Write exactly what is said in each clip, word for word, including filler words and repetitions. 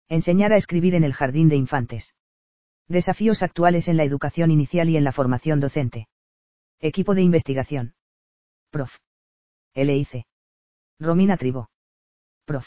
Enseñar a escribir en el jardín de infantes. Desafíos actuales en la educación inicial y en la formación docente. Equipo de investigación. Prof. L I C. Romina Tribó. Prof.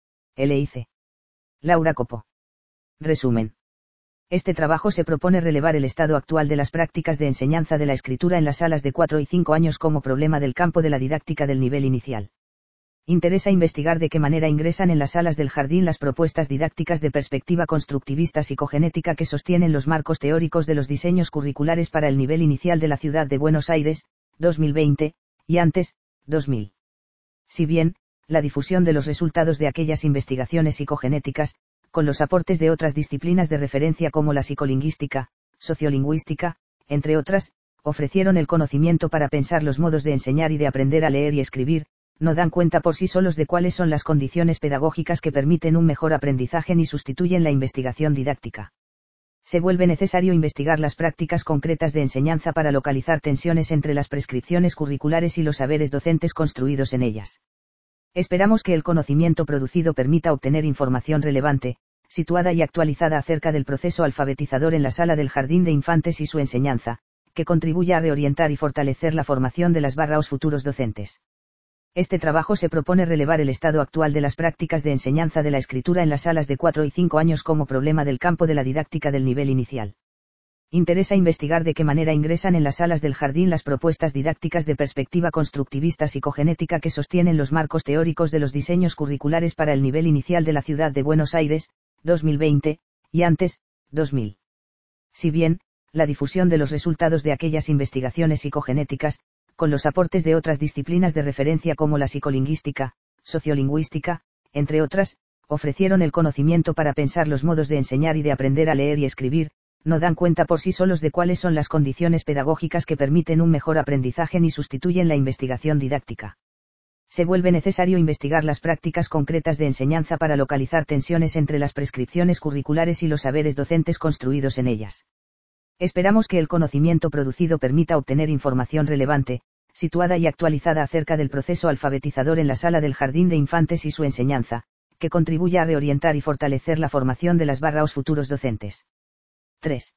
L I C. Laura Copo. Resumen. Este trabajo se propone relevar el estado actual de las prácticas de enseñanza de la escritura en las salas de cuatro y cinco años como problema del campo de la didáctica del nivel inicial. Interesa investigar de qué manera ingresan en las salas del jardín las propuestas didácticas de perspectiva constructivista psicogenética que sostienen los marcos teóricos de los diseños curriculares para el nivel inicial de la ciudad de Buenos Aires, dos mil veinte, y antes, dos mil. Si bien, la difusión de los resultados de aquellas investigaciones psicogenéticas, con los aportes de otras disciplinas de referencia como la psicolingüística, sociolingüística, entre otras, ofrecieron el conocimiento para pensar los modos de enseñar y de aprender a leer y escribir, no dan cuenta por sí solos de cuáles son las condiciones pedagógicas que permiten un mejor aprendizaje ni sustituyen la investigación didáctica. Se vuelve necesario investigar las prácticas concretas de enseñanza para localizar tensiones entre las prescripciones curriculares y los saberes docentes construidos en ellas. Esperamos que el conocimiento producido permita obtener información relevante, situada y actualizada acerca del proceso alfabetizador en la sala del jardín de infantes y su enseñanza, que contribuya a reorientar y fortalecer la formación de las barraos futuros docentes. Este trabajo se propone relevar el estado actual de las prácticas de enseñanza de la escritura en las salas de cuatro y cinco años como problema del campo de la didáctica del nivel inicial. Interesa investigar de qué manera ingresan en las salas del jardín las propuestas didácticas de perspectiva constructivista psicogenética que sostienen los marcos teóricos de los diseños curriculares para el nivel inicial de la ciudad de Buenos Aires, dos mil veinte, y antes, dos mil. Si bien, la difusión de los resultados de aquellas investigaciones psicogenéticas, con los aportes de otras disciplinas de referencia como la psicolingüística, sociolingüística, entre otras, ofrecieron el conocimiento para pensar los modos de enseñar y de aprender a leer y escribir, no dan cuenta por sí solos de cuáles son las condiciones pedagógicas que permiten un mejor aprendizaje ni sustituyen la investigación didáctica. Se vuelve necesario investigar las prácticas concretas de enseñanza para localizar tensiones entre las prescripciones curriculares y los saberes docentes construidos en ellas. Esperamos que el conocimiento producido permita obtener información relevante, situada y actualizada acerca del proceso alfabetizador en la sala del jardín de infantes y su enseñanza, que contribuya a reorientar y fortalecer la formación de las barraos futuros docentes. tres.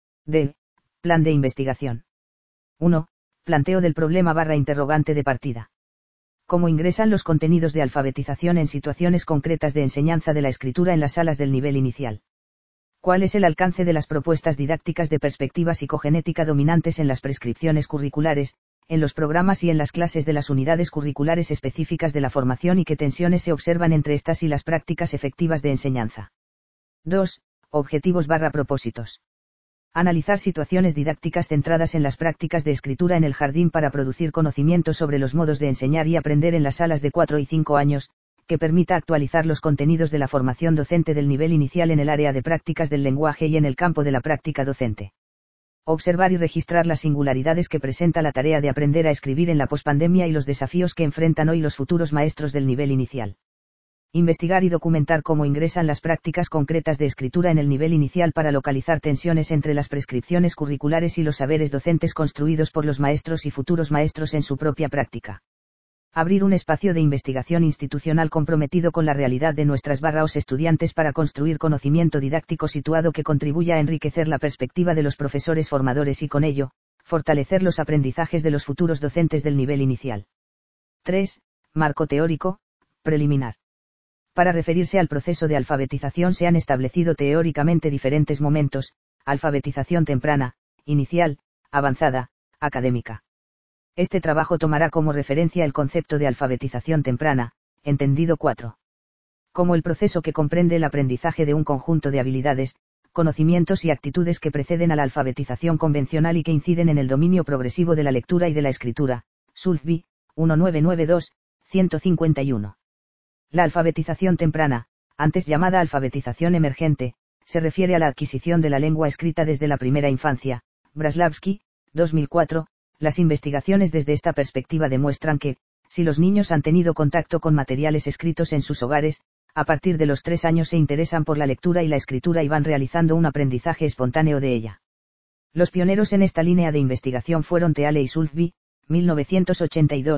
D. Plan de investigación. uno. Planteo del problema barra interrogante de partida. ¿Cómo ingresan los contenidos de alfabetización en situaciones concretas de enseñanza de la escritura en las salas del nivel inicial? ¿Cuál es el alcance de las propuestas didácticas de perspectiva psicogenética dominantes en las prescripciones curriculares, en los programas y en las clases de las unidades curriculares específicas de la formación y qué tensiones se observan entre estas y las prácticas efectivas de enseñanza? dos. Objetivos barra propósitos. Analizar situaciones didácticas centradas en las prácticas de escritura en el jardín para producir conocimiento sobre los modos de enseñar y aprender en las salas de cuatro y cinco años, que permita actualizar los contenidos de la formación docente del nivel inicial en el área de prácticas del lenguaje y en el campo de la práctica docente. Observar y registrar las singularidades que presenta la tarea de aprender a escribir en la pospandemia y los desafíos que enfrentan hoy los futuros maestros del nivel inicial. Investigar y documentar cómo ingresan las prácticas concretas de escritura en el nivel inicial para localizar tensiones entre las prescripciones curriculares y los saberes docentes construidos por los maestros y futuros maestros en su propia práctica. Abrir un espacio de investigación institucional comprometido con la realidad de nuestras barraos estudiantes para construir conocimiento didáctico situado que contribuya a enriquecer la perspectiva de los profesores formadores y con ello, fortalecer los aprendizajes de los futuros docentes del nivel inicial. tres. Marco teórico, preliminar. Para referirse al proceso de alfabetización se han establecido teóricamente diferentes momentos: alfabetización temprana, inicial, avanzada, académica. Este trabajo tomará como referencia el concepto de alfabetización temprana, entendido cuatro. Como el proceso que comprende el aprendizaje de un conjunto de habilidades, conocimientos y actitudes que preceden a la alfabetización convencional y que inciden en el dominio progresivo de la lectura y de la escritura. Soulsby, mil novecientos noventa y dos, ciento cincuenta y uno. La alfabetización temprana, antes llamada alfabetización emergente, se refiere a la adquisición de la lengua escrita desde la primera infancia. Braslavsky, dos mil cuatro. Las investigaciones desde esta perspectiva demuestran que, si los niños han tenido contacto con materiales escritos en sus hogares, a partir de los tres años se interesan por la lectura y la escritura y van realizando un aprendizaje espontáneo de ella. Los pioneros en esta línea de investigación fueron Teale y Soulsby, mil novecientos ochenta y dos,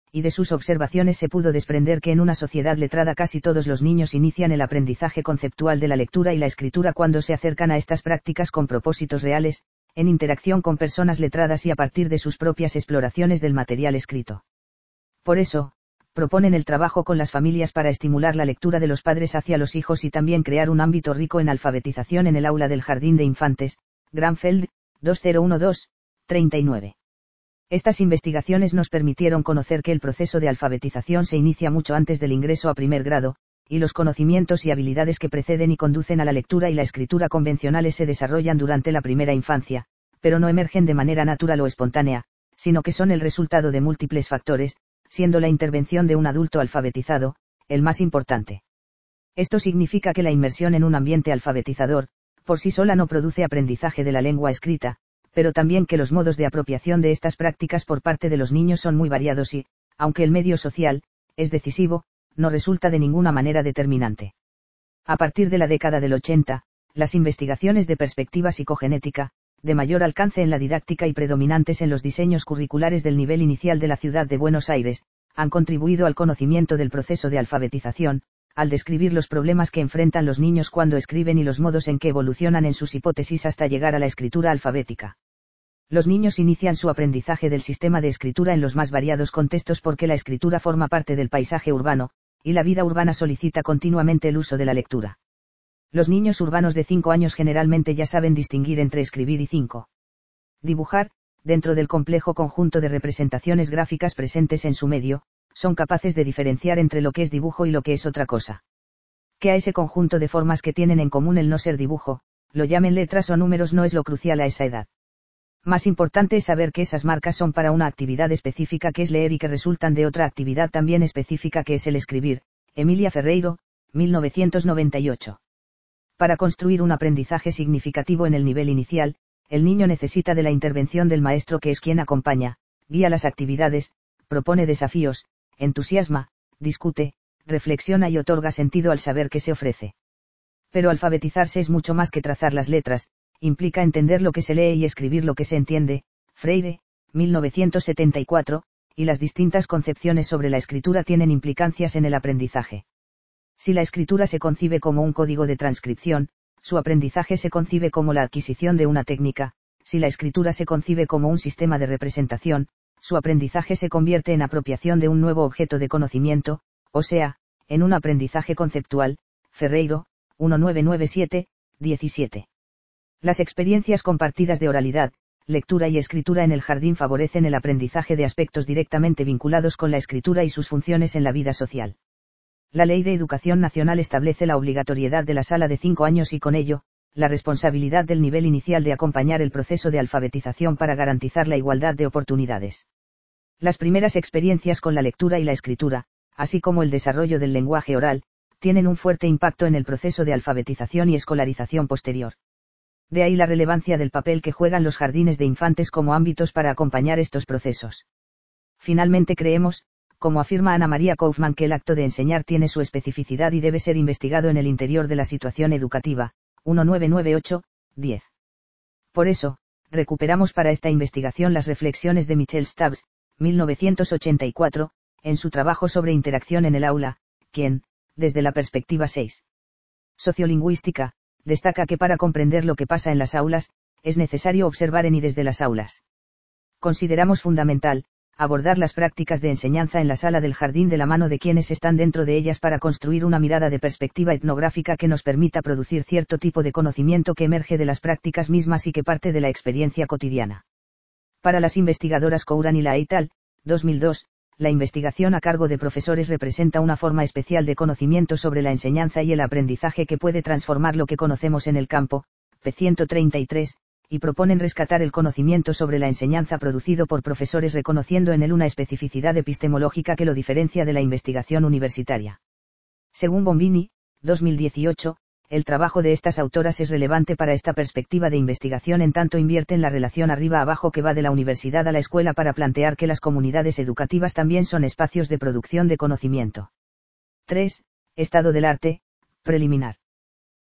y de sus observaciones se pudo desprender que en una sociedad letrada casi todos los niños inician el aprendizaje conceptual de la lectura y la escritura cuando se acercan a estas prácticas con propósitos reales, en interacción con personas letradas y a partir de sus propias exploraciones del material escrito. Por eso, proponen el trabajo con las familias para estimular la lectura de los padres hacia los hijos y también crear un ámbito rico en alfabetización en el aula del jardín de infantes, Granfeld, dos mil doce, treinta y nueve. Estas investigaciones nos permitieron conocer que el proceso de alfabetización se inicia mucho antes del ingreso a primer grado, y los conocimientos y habilidades que preceden y conducen a la lectura y la escritura convencionales se desarrollan durante la primera infancia, pero no emergen de manera natural o espontánea, sino que son el resultado de múltiples factores, siendo la intervención de un adulto alfabetizado, el más importante. Esto significa que la inmersión en un ambiente alfabetizador, por sí sola no produce aprendizaje de la lengua escrita, pero también que los modos de apropiación de estas prácticas por parte de los niños son muy variados y, aunque el medio social es decisivo, no resulta de ninguna manera determinante. A partir de la década del ochenta, las investigaciones de perspectiva psicogenética, de mayor alcance en la didáctica y predominantes en los diseños curriculares del nivel inicial de la ciudad de Buenos Aires, han contribuido al conocimiento del proceso de alfabetización, al describir los problemas que enfrentan los niños cuando escriben y los modos en que evolucionan en sus hipótesis hasta llegar a la escritura alfabética. Los niños inician su aprendizaje del sistema de escritura en los más variados contextos porque la escritura forma parte del paisaje urbano, y la vida urbana solicita continuamente el uso de la lectura. Los niños urbanos de cinco años generalmente ya saben distinguir entre escribir y cinco. Dibujar, dentro del complejo conjunto de representaciones gráficas presentes en su medio, son capaces de diferenciar entre lo que es dibujo y lo que es otra cosa. Que a ese conjunto de formas que tienen en común el no ser dibujo, lo llamen letras o números no es lo crucial a esa edad. Más importante es saber que esas marcas son para una actividad específica que es leer y que resultan de otra actividad también específica que es el escribir. Emilia Ferreiro, mil novecientos noventa y ocho. Para construir un aprendizaje significativo en el nivel inicial, el niño necesita de la intervención del maestro que es quien acompaña, guía las actividades, propone desafíos, entusiasma, discute, reflexiona y otorga sentido al saber que se ofrece. Pero alfabetizarse es mucho más que trazar las letras, implica entender lo que se lee y escribir lo que se entiende. Freire, mil novecientos setenta y cuatro, y las distintas concepciones sobre la escritura tienen implicancias en el aprendizaje. Si la escritura se concibe como un código de transcripción, su aprendizaje se concibe como la adquisición de una técnica; si la escritura se concibe como un sistema de representación, su aprendizaje se convierte en apropiación de un nuevo objeto de conocimiento, o sea, en un aprendizaje conceptual. Ferreiro, mil novecientos noventa y siete, diecisiete. Las experiencias compartidas de oralidad, lectura y escritura en el jardín favorecen el aprendizaje de aspectos directamente vinculados con la escritura y sus funciones en la vida social. La Ley de Educación Nacional establece la obligatoriedad de la sala de cinco años y con ello, la responsabilidad del nivel inicial de acompañar el proceso de alfabetización para garantizar la igualdad de oportunidades. Las primeras experiencias con la lectura y la escritura, así como el desarrollo del lenguaje oral, tienen un fuerte impacto en el proceso de alfabetización y escolarización posterior. De ahí la relevancia del papel que juegan los jardines de infantes como ámbitos para acompañar estos procesos. Finalmente creemos, como afirma Ana María Kaufmann, que el acto de enseñar tiene su especificidad y debe ser investigado en el interior de la situación educativa. mil novecientos noventa y ocho, diez. Por eso, recuperamos para esta investigación las reflexiones de Michel Stabs, mil novecientos ochenta y cuatro, en su trabajo sobre interacción en el aula, quien, desde la perspectiva seis. Sociolingüística, destaca que para comprender lo que pasa en las aulas, es necesario observar en y desde las aulas. Consideramos fundamental, abordar las prácticas de enseñanza en la sala del jardín de la mano de quienes están dentro de ellas para construir una mirada de perspectiva etnográfica que nos permita producir cierto tipo de conocimiento que emerge de las prácticas mismas y que parte de la experiencia cotidiana. Para las investigadoras Couran y La et al., dos mil dos, la investigación a cargo de profesores representa una forma especial de conocimiento sobre la enseñanza y el aprendizaje que puede transformar lo que conocemos en el campo, p ciento treinta y tres, y proponen rescatar el conocimiento sobre la enseñanza producido por profesores reconociendo en él una especificidad epistemológica que lo diferencia de la investigación universitaria. Según Bombini, dos mil dieciocho, el trabajo de estas autoras es relevante para esta perspectiva de investigación en tanto invierte en la relación arriba-abajo que va de la universidad a la escuela para plantear que las comunidades educativas también son espacios de producción de conocimiento. tres. Estado del arte, preliminar.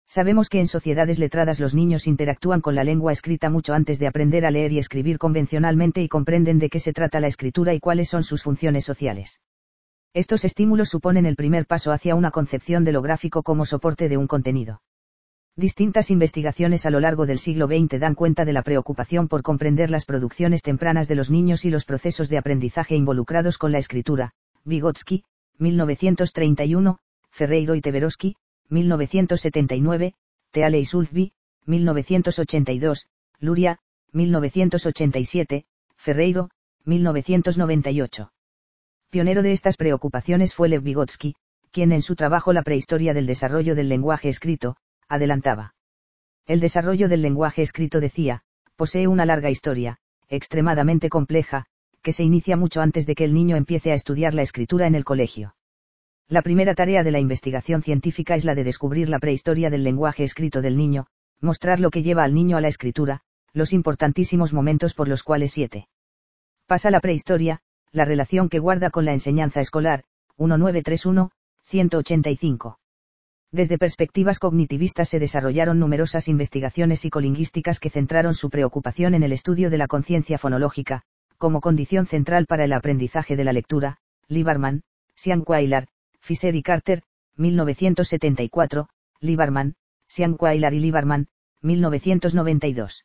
Sabemos que en sociedades letradas los niños interactúan con la lengua escrita mucho antes de aprender a leer y escribir convencionalmente y comprenden de qué se trata la escritura y cuáles son sus funciones sociales. Estos estímulos suponen el primer paso hacia una concepción de lo gráfico como soporte de un contenido. Distintas investigaciones a lo largo del siglo veinte dan cuenta de la preocupación por comprender las producciones tempranas de los niños y los procesos de aprendizaje involucrados con la escritura. Vygotsky, mil novecientos treinta y uno, Ferreiro y Tversky, mil novecientos setenta y nueve, Teale y Sulzby, mil novecientos ochenta y dos, Luria, mil novecientos ochenta y siete, Ferreiro, mil novecientos noventa y ocho. Pionero de estas preocupaciones fue Lev Vygotsky, quien en su trabajo La prehistoria del desarrollo del lenguaje escrito, adelantaba. El desarrollo del lenguaje escrito, decía, posee una larga historia, extremadamente compleja, que se inicia mucho antes de que el niño empiece a estudiar la escritura en el colegio. La primera tarea de la investigación científica es la de descubrir la prehistoria del lenguaje escrito del niño, mostrar lo que lleva al niño a la escritura, los importantísimos momentos por los cuales siete. Pasa la prehistoria, la relación que guarda con la enseñanza escolar, diecinueve treinta y uno, ciento ochenta y cinco. Desde perspectivas cognitivistas se desarrollaron numerosas investigaciones psicolingüísticas que centraron su preocupación en el estudio de la conciencia fonológica, como condición central para el aprendizaje de la lectura. Lieberman, Sean Quayler, Fisher y Carter, mil novecientos setenta y cuatro, Lieberman, Sean Quayler y Lieberman, mil novecientos noventa y dos.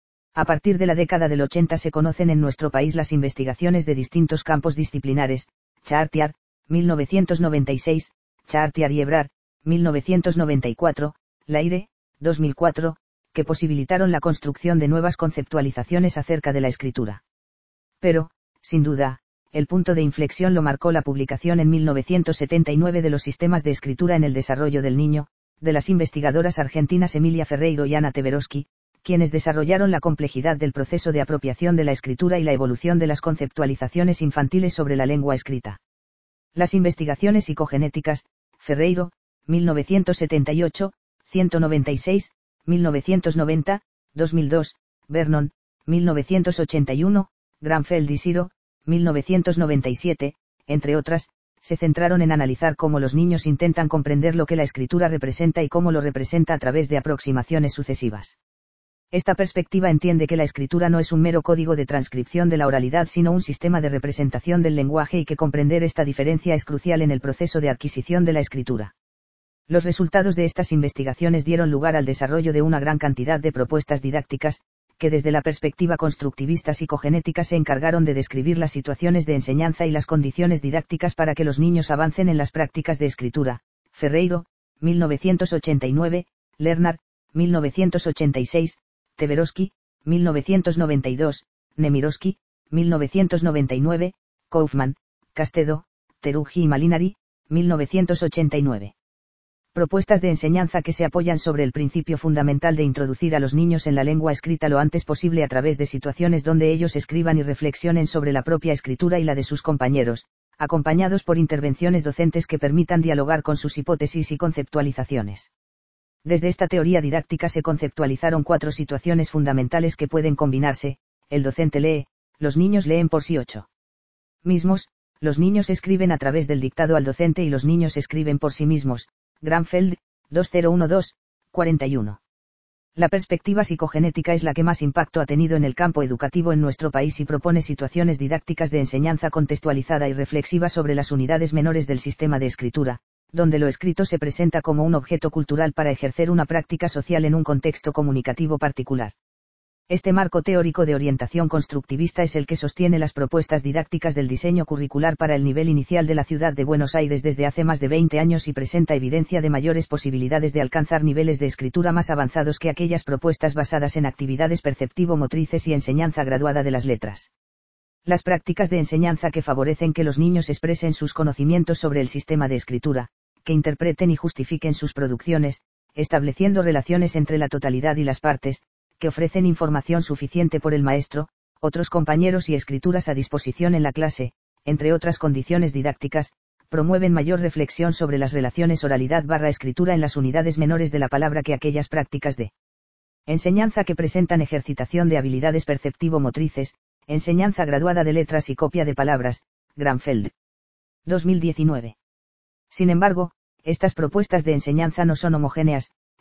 A partir de la década del ochenta se conocen en nuestro país las investigaciones de distintos campos disciplinares, Chartier, mil novecientos noventa y seis, Chartier y Ebrard, mil novecientos noventa y cuatro, Laire, dos mil cuatro, que posibilitaron la construcción de nuevas conceptualizaciones acerca de la escritura. Pero, sin duda, el punto de inflexión lo marcó la publicación en mil novecientos setenta y nueve de los sistemas de escritura en el desarrollo del niño, de las investigadoras argentinas Emilia Ferreiro y Ana Tversky, quienes desarrollaron la complejidad del proceso de apropiación de la escritura y la evolución de las conceptualizaciones infantiles sobre la lengua escrita. Las investigaciones psicogenéticas, Ferreiro, mil novecientos setenta y ocho, ciento noventa y seis, mil novecientos noventa, dos mil dos, Vernon, mil novecientos ochenta y uno, Granfeld y Siro, mil novecientos noventa y siete, entre otras, se centraron en analizar cómo los niños intentan comprender lo que la escritura representa y cómo lo representa a través de aproximaciones sucesivas. Esta perspectiva entiende que la escritura no es un mero código de transcripción de la oralidad sino un sistema de representación del lenguaje y que comprender esta diferencia es crucial en el proceso de adquisición de la escritura. Los resultados de estas investigaciones dieron lugar al desarrollo de una gran cantidad de propuestas didácticas, que desde la perspectiva constructivista psicogenética se encargaron de describir las situaciones de enseñanza y las condiciones didácticas para que los niños avancen en las prácticas de escritura. Ferreiro, mil novecientos ochenta y nueve, Lerner, mil novecientos ochenta y seis, Tversky, mil novecientos noventa y dos, Nemirovsky, mil novecientos noventa y nueve, Kaufman, Castedo, Teruggi y Malinari, mil novecientos ochenta y nueve. Propuestas de enseñanza que se apoyan sobre el principio fundamental de introducir a los niños en la lengua escrita lo antes posible a través de situaciones donde ellos escriban y reflexionen sobre la propia escritura y la de sus compañeros, acompañados por intervenciones docentes que permitan dialogar con sus hipótesis y conceptualizaciones. Desde esta teoría didáctica se conceptualizaron cuatro situaciones fundamentales que pueden combinarse: el docente lee, los niños leen por sí ocho mismos, los niños escriben a través del dictado al docente y los niños escriben por sí mismos. Granfeld, dos mil doce, cuarenta y uno. La perspectiva psicogenética es la que más impacto ha tenido en el campo educativo en nuestro país y propone situaciones didácticas de enseñanza contextualizada y reflexiva sobre las unidades menores del sistema de escritura, donde lo escrito se presenta como un objeto cultural para ejercer una práctica social en un contexto comunicativo particular. Este marco teórico de orientación constructivista es el que sostiene las propuestas didácticas del diseño curricular para el nivel inicial de la ciudad de Buenos Aires desde hace más de veinte años y presenta evidencia de mayores posibilidades de alcanzar niveles de escritura más avanzados que aquellas propuestas basadas en actividades perceptivo-motrices y enseñanza graduada de las letras. Las prácticas de enseñanza que favorecen que los niños expresen sus conocimientos sobre el sistema de escritura, que interpreten y justifiquen sus producciones, estableciendo relaciones entre la totalidad y las partes, que ofrecen información suficiente por el maestro, otros compañeros y escrituras a disposición en la clase, entre otras condiciones didácticas, promueven mayor reflexión sobre las relaciones oralidad barra escritura en las unidades menores de la palabra que aquellas prácticas de enseñanza que presentan ejercitación de habilidades perceptivo-motrices, enseñanza graduada de letras y copia de palabras. Granfeld. dos mil diecinueve. Sin embargo, estas propuestas de enseñanza no son homogéneas,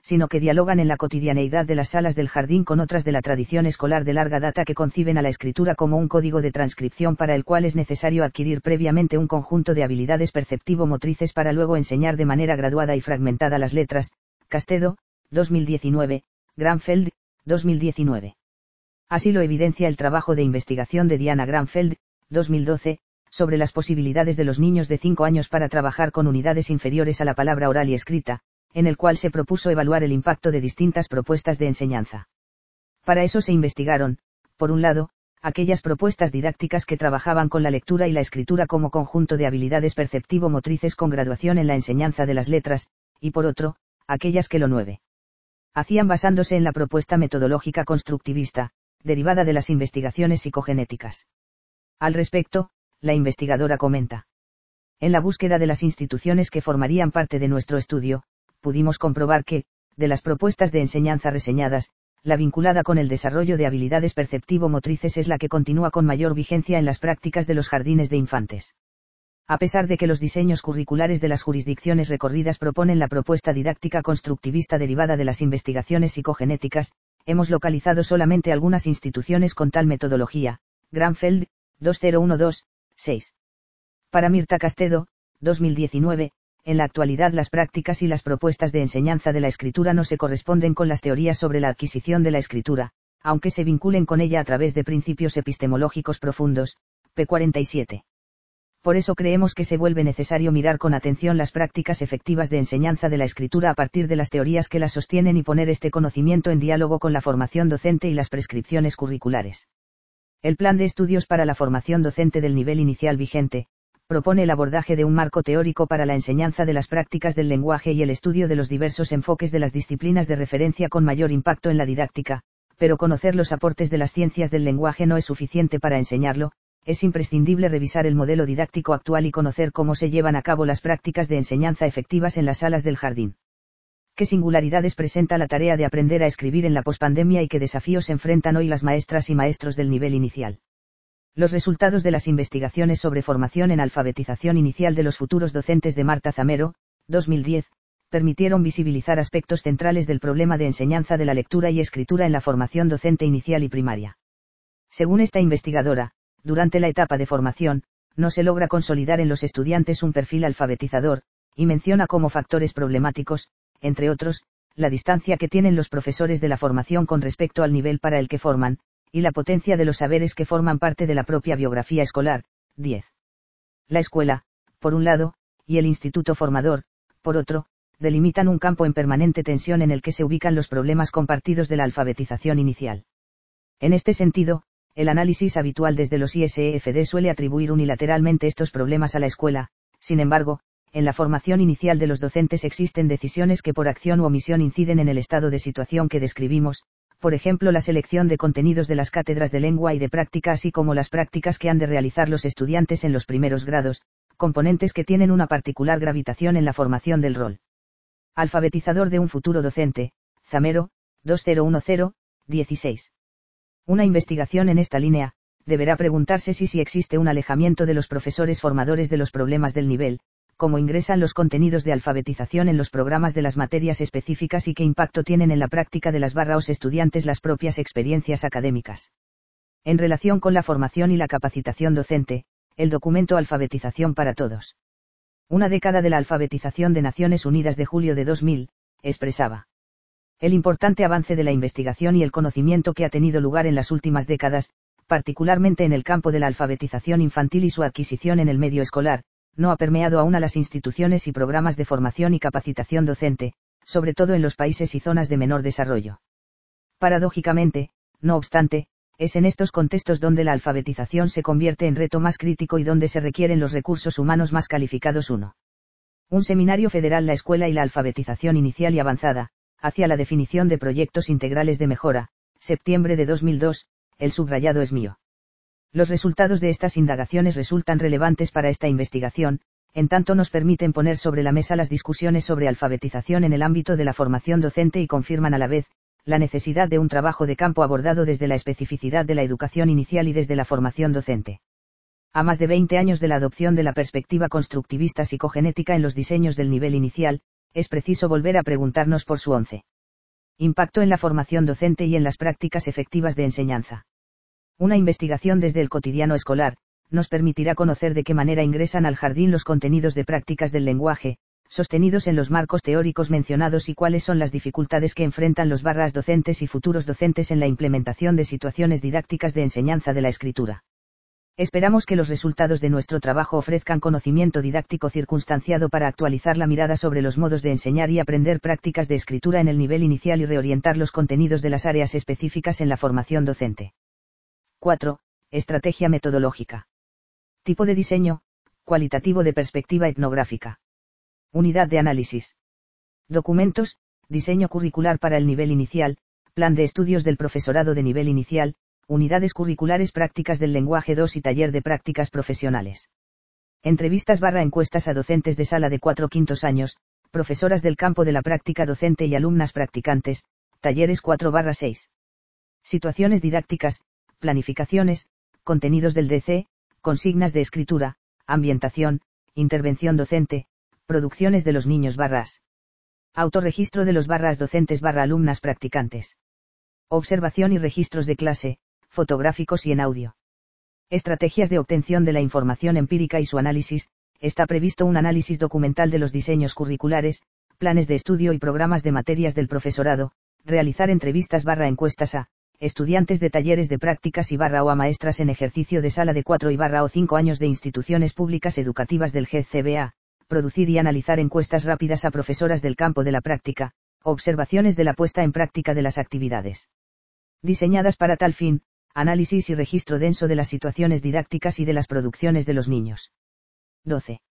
sino que dialogan en la cotidianeidad de las salas del jardín con otras de la tradición escolar de larga data que conciben a la escritura como un código de transcripción para el cual es necesario adquirir previamente un conjunto de habilidades perceptivo-motrices para luego enseñar de manera graduada y fragmentada las letras. Castedo, dos mil diecinueve, Granfeld, dos mil diecinueve. Así lo evidencia el trabajo de investigación de Diana Granfeld, dos mil doce, sobre las posibilidades de los niños de cinco años para trabajar con unidades inferiores a la palabra oral y escrita, en el cual se propuso evaluar el impacto de distintas propuestas de enseñanza. Para eso se investigaron, por un lado, aquellas propuestas didácticas que trabajaban con la lectura y la escritura como conjunto de habilidades perceptivo-motrices con graduación en la enseñanza de las letras, y por otro, aquellas que lo nueve. Hacían basándose en la propuesta metodológica constructivista, derivada de las investigaciones psicogenéticas. Al respecto, la investigadora comenta: en la búsqueda de las instituciones que formarían parte de nuestro estudio, pudimos comprobar que, de las propuestas de enseñanza reseñadas, la vinculada con el desarrollo de habilidades perceptivo-motrices es la que continúa con mayor vigencia en las prácticas de los jardines de infantes. A pesar de que los diseños curriculares de las jurisdicciones recorridas proponen la propuesta didáctica constructivista derivada de las investigaciones psicogenéticas, hemos localizado solamente algunas instituciones con tal metodología. Granfeld, dos mil doce, seis. Para Mirta Castedo, dos mil diecinueve, en la actualidad las prácticas y las propuestas de enseñanza de la escritura no se corresponden con las teorías sobre la adquisición de la escritura, aunque se vinculen con ella a través de principios epistemológicos profundos. P cuarenta y siete. Por eso creemos que se vuelve necesario mirar con atención las prácticas efectivas de enseñanza de la escritura a partir de las teorías que las sostienen y poner este conocimiento en diálogo con la formación docente y las prescripciones curriculares. El Plan de Estudios para la Formación Docente del nivel inicial vigente propone el abordaje de un marco teórico para la enseñanza de las prácticas del lenguaje y el estudio de los diversos enfoques de las disciplinas de referencia con mayor impacto en la didáctica, pero conocer los aportes de las ciencias del lenguaje no es suficiente para enseñarlo. Es imprescindible revisar el modelo didáctico actual y conocer cómo se llevan a cabo las prácticas de enseñanza efectivas en las salas del jardín. ¿Qué singularidades presenta la tarea de aprender a escribir en la pospandemia y qué desafíos enfrentan hoy las maestras y maestros del nivel inicial? Los resultados de las investigaciones sobre formación en alfabetización inicial de los futuros docentes de Marta Zamero, dos mil diez, permitieron visibilizar aspectos centrales del problema de enseñanza de la lectura y escritura en la formación docente inicial y primaria. Según esta investigadora, durante la etapa de formación, no se logra consolidar en los estudiantes un perfil alfabetizador, y menciona como factores problemáticos, entre otros, la distancia que tienen los profesores de la formación con respecto al nivel para el que forman, y la potencia de los saberes que forman parte de la propia biografía escolar. diez. La escuela, por un lado, y el instituto formador, por otro, delimitan un campo en permanente tensión en el que se ubican los problemas compartidos de la alfabetización inicial. En este sentido, el análisis habitual desde los I S E F D suele atribuir unilateralmente estos problemas a la escuela. Sin embargo, en la formación inicial de los docentes existen decisiones que por acción u omisión inciden en el estado de situación que describimos, por ejemplo la selección de contenidos de las cátedras de lengua y de práctica así como las prácticas que han de realizar los estudiantes en los primeros grados, componentes que tienen una particular gravitación en la formación del rol. Alfabetizador de un futuro docente, Zamero, dos mil diez, dieciséis. Una investigación en esta línea, deberá preguntarse si si existe un alejamiento de los profesores formadores de los problemas del nivel, cómo ingresan los contenidos de alfabetización en los programas de las materias específicas y qué impacto tienen en la práctica de las barras estudiantes las propias experiencias académicas. En relación con la formación y la capacitación docente, el documento Alfabetización para Todos. Una década de la alfabetización de Naciones Unidas de julio de dos mil, expresaba: el importante avance de la investigación y el conocimiento que ha tenido lugar en las últimas décadas, particularmente en el campo de la alfabetización infantil y su adquisición en el medio escolar, no ha permeado aún a las instituciones y programas de formación y capacitación docente, sobre todo en los países y zonas de menor desarrollo. Paradójicamente, no obstante, es en estos contextos donde la alfabetización se convierte en reto más crítico y donde se requieren los recursos humanos más calificados. uno. Un seminario federal, La escuela y la alfabetización inicial y avanzada, hacia la definición de proyectos integrales de mejora, septiembre de dos mil dos, el subrayado es mío. Los resultados de estas indagaciones resultan relevantes para esta investigación, en tanto nos permiten poner sobre la mesa las discusiones sobre alfabetización en el ámbito de la formación docente y confirman a la vez, la necesidad de un trabajo de campo abordado desde la especificidad de la educación inicial y desde la formación docente. A más de veinte años de la adopción de la perspectiva constructivista psicogenética en los diseños del nivel inicial, es preciso volver a preguntarnos por su once. Impacto en la formación docente y en las prácticas efectivas de enseñanza. Una investigación desde el cotidiano escolar, nos permitirá conocer de qué manera ingresan al jardín los contenidos de prácticas del lenguaje, sostenidos en los marcos teóricos mencionados y cuáles son las dificultades que enfrentan los barras docentes y futuros docentes en la implementación de situaciones didácticas de enseñanza de la escritura. Esperamos que los resultados de nuestro trabajo ofrezcan conocimiento didáctico circunstanciado para actualizar la mirada sobre los modos de enseñar y aprender prácticas de escritura en el nivel inicial y reorientar los contenidos de las áreas específicas en la formación docente. cuatro. Estrategia metodológica. Tipo de diseño, cualitativo de perspectiva etnográfica. Unidad de análisis. Documentos, diseño curricular para el nivel inicial, plan de estudios del profesorado de nivel inicial, unidades curriculares prácticas del lenguaje dos y taller de prácticas profesionales. Entrevistas barra encuestas a docentes de sala de cuatro quintos años, profesoras del campo de la práctica docente y alumnas practicantes, talleres cuatro barra seis. Situaciones didácticas, planificaciones, contenidos del D C, consignas de escritura, ambientación, intervención docente, producciones de los niños barras. Autorregistro de los barras docentes barra alumnas practicantes. Observación y registros de clase, fotográficos y en audio. Estrategias de obtención de la información empírica y su análisis. Está previsto un análisis documental de los diseños curriculares, planes de estudio y programas de materias del profesorado, realizar entrevistas barra encuestas a estudiantes de talleres de prácticas y barra o a maestras en ejercicio de sala de cuatro y barra o cinco años de instituciones públicas educativas del G C B A, producir y analizar encuestas rápidas a profesoras del campo de la práctica, observaciones de la puesta en práctica de las actividades diseñadas para tal fin, análisis y registro denso de las situaciones didácticas y de las producciones de los niños. doce.